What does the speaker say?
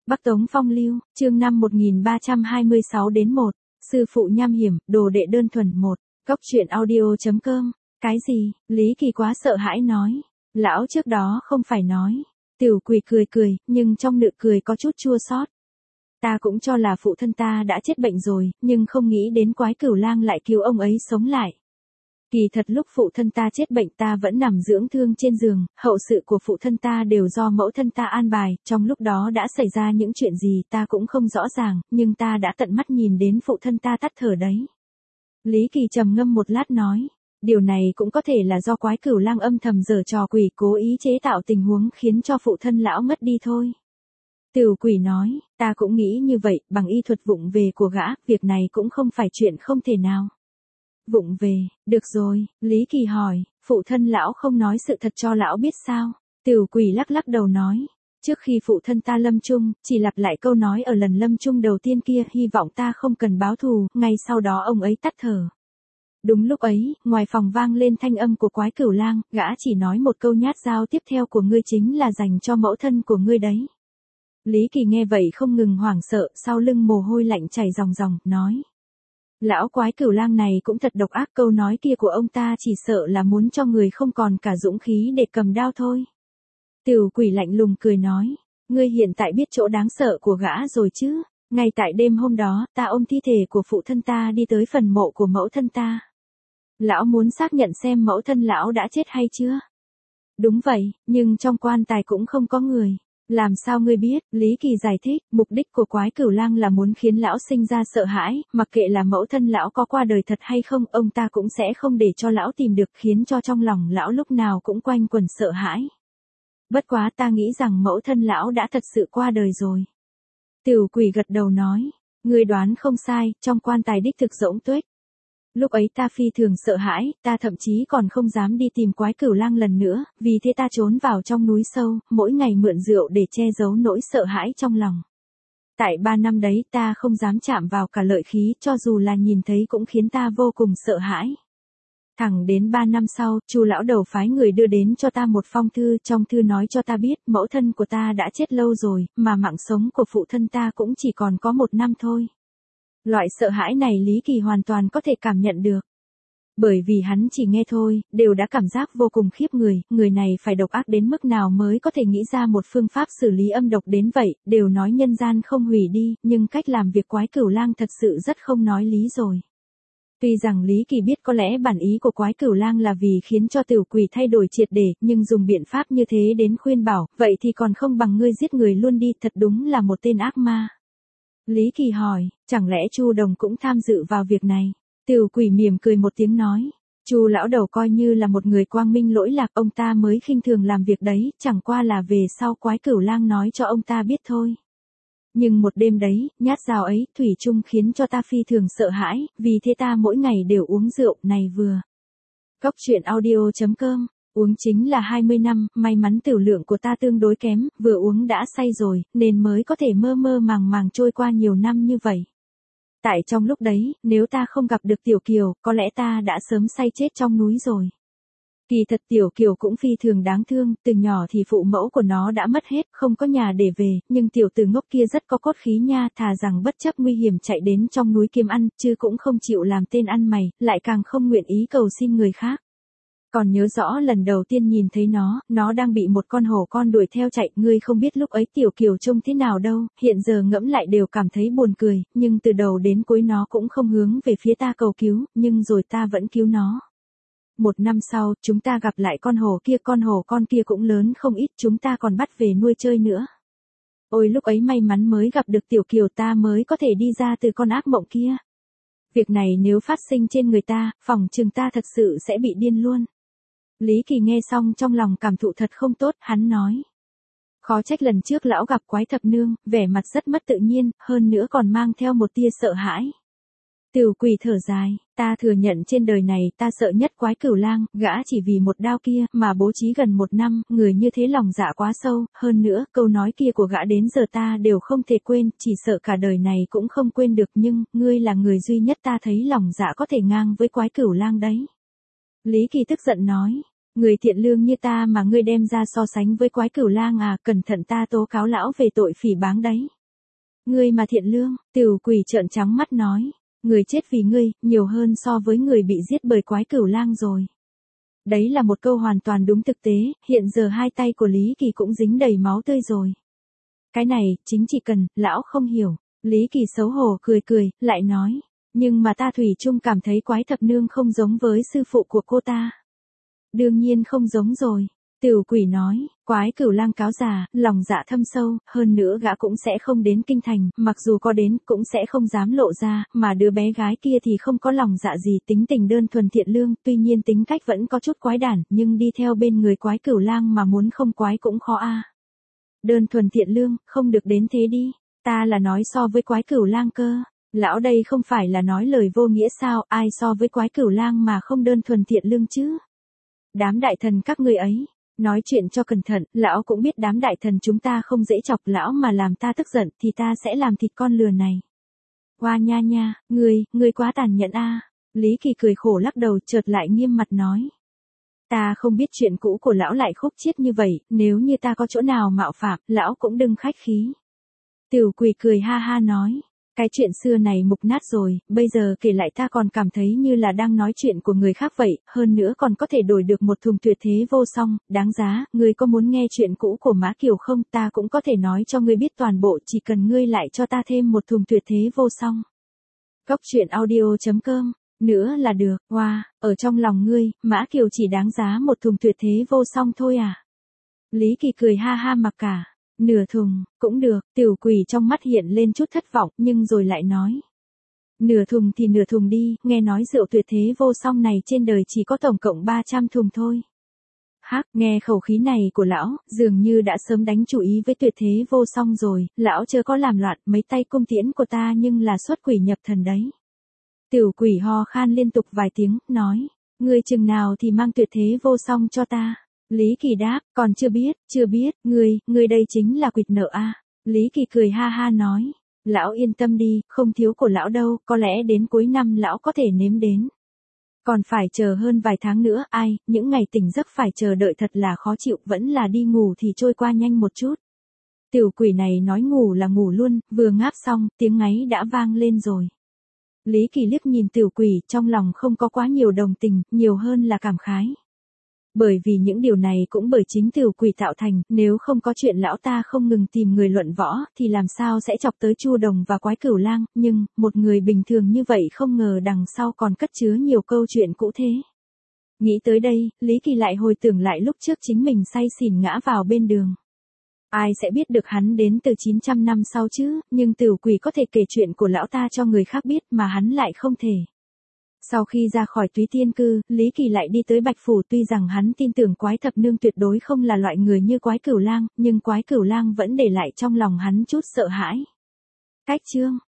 Bắc Tống Phong Lưu, chương 5 1326 đến 1, sư phụ nham hiểm, đồ đệ đơn thuần 1, góc truyện audio.com, cái gì, Lý Kỳ quá sợ hãi nói, lão trước đó không phải nói, Tiểu Quỷ cười cười, nhưng trong nụ cười có chút chua xót. Ta cũng cho là phụ thân ta đã chết bệnh rồi, nhưng không nghĩ đến Quái Cửu Lang lại cứu ông ấy sống lại. Kỳ thật lúc phụ thân ta chết bệnh ta vẫn nằm dưỡng thương trên giường, hậu sự của phụ thân ta đều do mẫu thân ta an bài, trong lúc đó đã xảy ra những chuyện gì ta cũng không rõ ràng, nhưng ta đã tận mắt nhìn đến phụ thân ta tắt thở đấy. Lý Kỳ trầm ngâm một lát nói, điều này cũng có thể là do Quái Cửu Lang âm thầm giở trò quỷ cố ý chế tạo tình huống khiến cho phụ thân lão mất đi thôi. Tiểu Quỷ nói, ta cũng nghĩ như vậy, bằng y thuật vụng về của gã, việc này cũng không phải chuyện không thể nào. Vụng về, được rồi, Lý Kỳ hỏi, phụ thân lão không nói sự thật cho lão biết sao? Tiểu Quỷ lắc lắc đầu nói, trước khi phụ thân ta lâm chung, chỉ lặp lại câu nói ở lần lâm chung đầu tiên kia, hy vọng ta không cần báo thù, ngay sau đó ông ấy tắt thở. Đúng lúc ấy, ngoài phòng vang lên thanh âm của Quái Cửu Lang, gã chỉ nói một câu nhát dao tiếp theo của ngươi chính là dành cho mẫu thân của ngươi đấy. Lý Kỳ nghe vậy không ngừng hoảng sợ, sau lưng mồ hôi lạnh chảy ròng ròng, nói. Lão Quái Cửu Lang này cũng thật độc ác, câu nói kia của ông ta chỉ sợ là muốn cho người không còn cả dũng khí để cầm đao thôi. Tiểu Quỷ lạnh lùng cười nói, ngươi hiện tại biết chỗ đáng sợ của gã rồi chứ, ngay tại đêm hôm đó, ta ôm thi thể của phụ thân ta đi tới phần mộ của mẫu thân ta. Lão muốn xác nhận xem mẫu thân lão đã chết hay chưa? Đúng vậy, nhưng trong quan tài cũng không có người. Làm sao ngươi biết? Lý Kỳ giải thích, mục đích của Quái Cửu Lang là muốn khiến lão sinh ra sợ hãi, mặc kệ là mẫu thân lão có qua đời thật hay không, ông ta cũng sẽ không để cho lão tìm được, khiến cho trong lòng lão lúc nào cũng quanh quẩn sợ hãi. Bất quá ta nghĩ rằng mẫu thân lão đã thật sự qua đời rồi. Tiểu Quỷ gật đầu nói, ngươi đoán không sai, trong quan tài đích thực rỗng tuếch. Lúc ấy ta phi thường sợ hãi, ta thậm chí còn không dám đi tìm Quái Cửu Lang lần nữa, vì thế ta trốn vào trong núi sâu, mỗi ngày mượn rượu để che giấu nỗi sợ hãi trong lòng. Tại 3 năm đấy ta không dám chạm vào cả lợi khí, cho dù là nhìn thấy cũng khiến ta vô cùng sợ hãi. Thẳng đến 3 năm sau, Chu lão đầu phái người đưa đến cho ta một phong thư, trong thư nói cho ta biết mẫu thân của ta đã chết lâu rồi, mà mạng sống của phụ thân ta cũng chỉ còn có 1 năm thôi. Loại sợ hãi này Lý Kỳ hoàn toàn có thể cảm nhận được. Bởi vì hắn chỉ nghe thôi, đều đã cảm giác vô cùng khiếp người này phải độc ác đến mức nào mới có thể nghĩ ra một phương pháp xử lý âm độc đến vậy, đều nói nhân gian không hủy đi, nhưng cách làm việc Quái Cửu Lang thật sự rất không nói lý rồi. Tuy rằng Lý Kỳ biết có lẽ bản ý của Quái Cửu Lang là vì khiến cho Tiểu Quỷ thay đổi triệt để, nhưng dùng biện pháp như thế đến khuyên bảo, vậy thì còn không bằng ngươi giết người luôn đi, thật đúng là một tên ác ma. Lý Kỳ hỏi, chẳng lẽ Chu Đồng cũng tham dự vào việc này? Tiểu Quỷ mỉm cười một tiếng nói, Chu lão đầu coi như là một người quang minh lỗi lạc, ông ta mới khinh thường làm việc đấy, chẳng qua là về sau Quái Cửu Lang nói cho ông ta biết thôi. Nhưng một đêm đấy, nhát dao ấy, thủy chung khiến cho ta phi thường sợ hãi, vì thế ta mỗi ngày đều uống rượu, này vừa. Góc truyện audio.com, uống chính là 20 năm, may mắn tiểu lượng của ta tương đối kém, vừa uống đã say rồi, nên mới có thể mơ mơ màng màng trôi qua nhiều năm như vậy. Tại trong lúc đấy, nếu ta không gặp được Tiểu Kiều, có lẽ ta đã sớm say chết trong núi rồi. Kỳ thật Tiểu Kiều cũng phi thường đáng thương, từ nhỏ thì phụ mẫu của nó đã mất hết, không có nhà để về, nhưng tiểu tử ngốc kia rất có cốt khí nha, thà rằng bất chấp nguy hiểm chạy đến trong núi kiếm ăn, chứ cũng không chịu làm tên ăn mày, lại càng không nguyện ý cầu xin người khác. Còn nhớ rõ lần đầu tiên nhìn thấy nó đang bị một con hổ con đuổi theo chạy, ngươi không biết lúc ấy Tiểu Kiều trông thế nào đâu, hiện giờ ngẫm lại đều cảm thấy buồn cười, nhưng từ đầu đến cuối nó cũng không hướng về phía ta cầu cứu, nhưng rồi ta vẫn cứu nó. 1 năm sau, chúng ta gặp lại con hổ con kia cũng lớn không ít, chúng ta còn bắt về nuôi chơi nữa. Ôi lúc ấy may mắn mới gặp được Tiểu Kiều, ta mới có thể đi ra từ con ác mộng kia. Việc này nếu phát sinh trên người ta, phỏng chừng ta thật sự sẽ bị điên luôn. Lý Kỳ nghe xong trong lòng cảm thụ thật không tốt, hắn nói. Khó trách lần trước lão gặp Quái Thập Nương, vẻ mặt rất mất tự nhiên, hơn nữa còn mang theo một tia sợ hãi. Tiểu Quỷ thở dài, ta thừa nhận trên đời này ta sợ nhất Quái Cửu Lang, gã chỉ vì một đao kia mà bố trí gần 1 năm, người như thế lòng dạ quá sâu, hơn nữa câu nói kia của gã đến giờ ta đều không thể quên, chỉ sợ cả đời này cũng không quên được, nhưng ngươi là người duy nhất ta thấy lòng dạ có thể ngang với Quái Cửu Lang đấy. Lý Kỳ tức giận nói, người thiện lương như ta mà ngươi đem ra so sánh với Quái Cửu Lang à, cẩn thận ta tố cáo lão về tội phỉ báng đấy. Ngươi mà thiện lương, Tiểu Quỷ trợn trắng mắt nói. Người chết vì ngươi, nhiều hơn so với người bị giết bởi quái cửu lang rồi. Đấy là một câu hoàn toàn đúng thực tế, hiện giờ hai tay của Lý Kỳ cũng dính đầy máu tươi rồi. Cái này, chính chỉ cần, lão không hiểu. Lý Kỳ xấu hổ cười cười, lại nói. Nhưng mà ta thủy chung cảm thấy quái thập nương không giống với sư phụ của cô ta. Đương nhiên không giống rồi. Tiểu Quỷ nói, quái cửu lang cáo già, lòng dạ thâm sâu, hơn nữa gã cũng sẽ không đến kinh thành, mặc dù có đến cũng sẽ không dám lộ ra, mà đứa bé gái kia thì không có lòng dạ gì, tính tình đơn thuần thiện lương, tuy nhiên tính cách vẫn có chút quái đản, nhưng đi theo bên người quái cửu lang mà muốn không quái cũng khó a. Đơn thuần thiện lương, không được đến thế đi, ta là nói so với quái cửu lang cơ. Lão đây không phải là nói lời vô nghĩa sao, ai so với quái cửu lang mà không đơn thuần thiện lương chứ. Đám đại thần các ngươi ấy. Nói chuyện cho cẩn thận, lão cũng biết đám đại thần chúng ta không dễ chọc, lão mà làm ta tức giận thì ta sẽ làm thịt con lừa này. Hoa nha nha, ngươi quá tàn nhẫn a. Lý Kỳ cười khổ lắc đầu, chợt lại nghiêm mặt nói. Ta không biết chuyện cũ của lão lại khúc chiết như vậy, nếu như ta có chỗ nào mạo phạm, lão cũng đừng khách khí. Tiểu Quỷ cười ha ha nói. Cái chuyện xưa này mục nát rồi, bây giờ kể lại ta còn cảm thấy như là đang nói chuyện của người khác vậy, hơn nữa còn có thể đổi được một thùng tuyệt thế vô song, đáng giá, ngươi có muốn nghe chuyện cũ của Mã Kiều không, ta cũng có thể nói cho ngươi biết toàn bộ, chỉ cần ngươi lại cho ta thêm một thùng tuyệt thế vô song. Góc truyện audio.com, nữa là được, wow, ở trong lòng ngươi, Mã Kiều chỉ đáng giá một thùng tuyệt thế vô song thôi à? Lý Kỳ cười ha ha mặc cả. Nửa thùng, cũng được, Tiểu Quỷ trong mắt hiện lên chút thất vọng, nhưng rồi lại nói. Nửa thùng thì nửa thùng đi, nghe nói rượu tuyệt thế vô song này trên đời chỉ có tổng cộng 300 thùng thôi. Hắc, nghe khẩu khí này của lão, dường như đã sớm đánh chủ ý với tuyệt thế vô song rồi, lão chưa có làm loạn mấy tay cung tiễn của ta nhưng là xuất quỷ nhập thần đấy. Tiểu Quỷ ho khan liên tục vài tiếng, nói, ngươi chừng nào thì mang tuyệt thế vô song cho ta. Lý Kỳ đáp, còn chưa biết, ngươi đây chính là quỵt nợ a. Lý Kỳ cười ha ha nói, lão yên tâm đi, không thiếu của lão đâu, có lẽ đến cuối năm lão có thể nếm đến. Còn phải chờ hơn vài tháng nữa, ai, những ngày tỉnh giấc phải chờ đợi thật là khó chịu, vẫn là đi ngủ thì trôi qua nhanh một chút. Tiểu Quỷ này nói ngủ là ngủ luôn, vừa ngáp xong, tiếng ngáy đã vang lên rồi. Lý Kỳ liếc nhìn Tiểu Quỷ, trong lòng không có quá nhiều đồng tình, nhiều hơn là cảm khái. Bởi vì những điều này cũng bởi chính Tiểu Quỷ tạo thành, nếu không có chuyện lão ta không ngừng tìm người luận võ, thì làm sao sẽ chọc tới Chu Đồng và quái cửu lang, nhưng, một người bình thường như vậy không ngờ đằng sau còn cất chứa nhiều câu chuyện cũ thế. Nghĩ tới đây, Lý Kỳ lại hồi tưởng lại lúc trước chính mình say xỉn ngã vào bên đường. Ai sẽ biết được hắn đến từ 900 năm sau chứ, nhưng Tiểu Quỷ có thể kể chuyện của lão ta cho người khác biết mà hắn lại không thể. Sau khi ra khỏi Túy Tiên Cư, Lý Kỳ lại đi tới Bạch Phủ, tuy rằng hắn tin tưởng quái thập nương tuyệt đối không là loại người như quái cửu lang, nhưng quái cửu lang vẫn để lại trong lòng hắn chút sợ hãi. Cách chương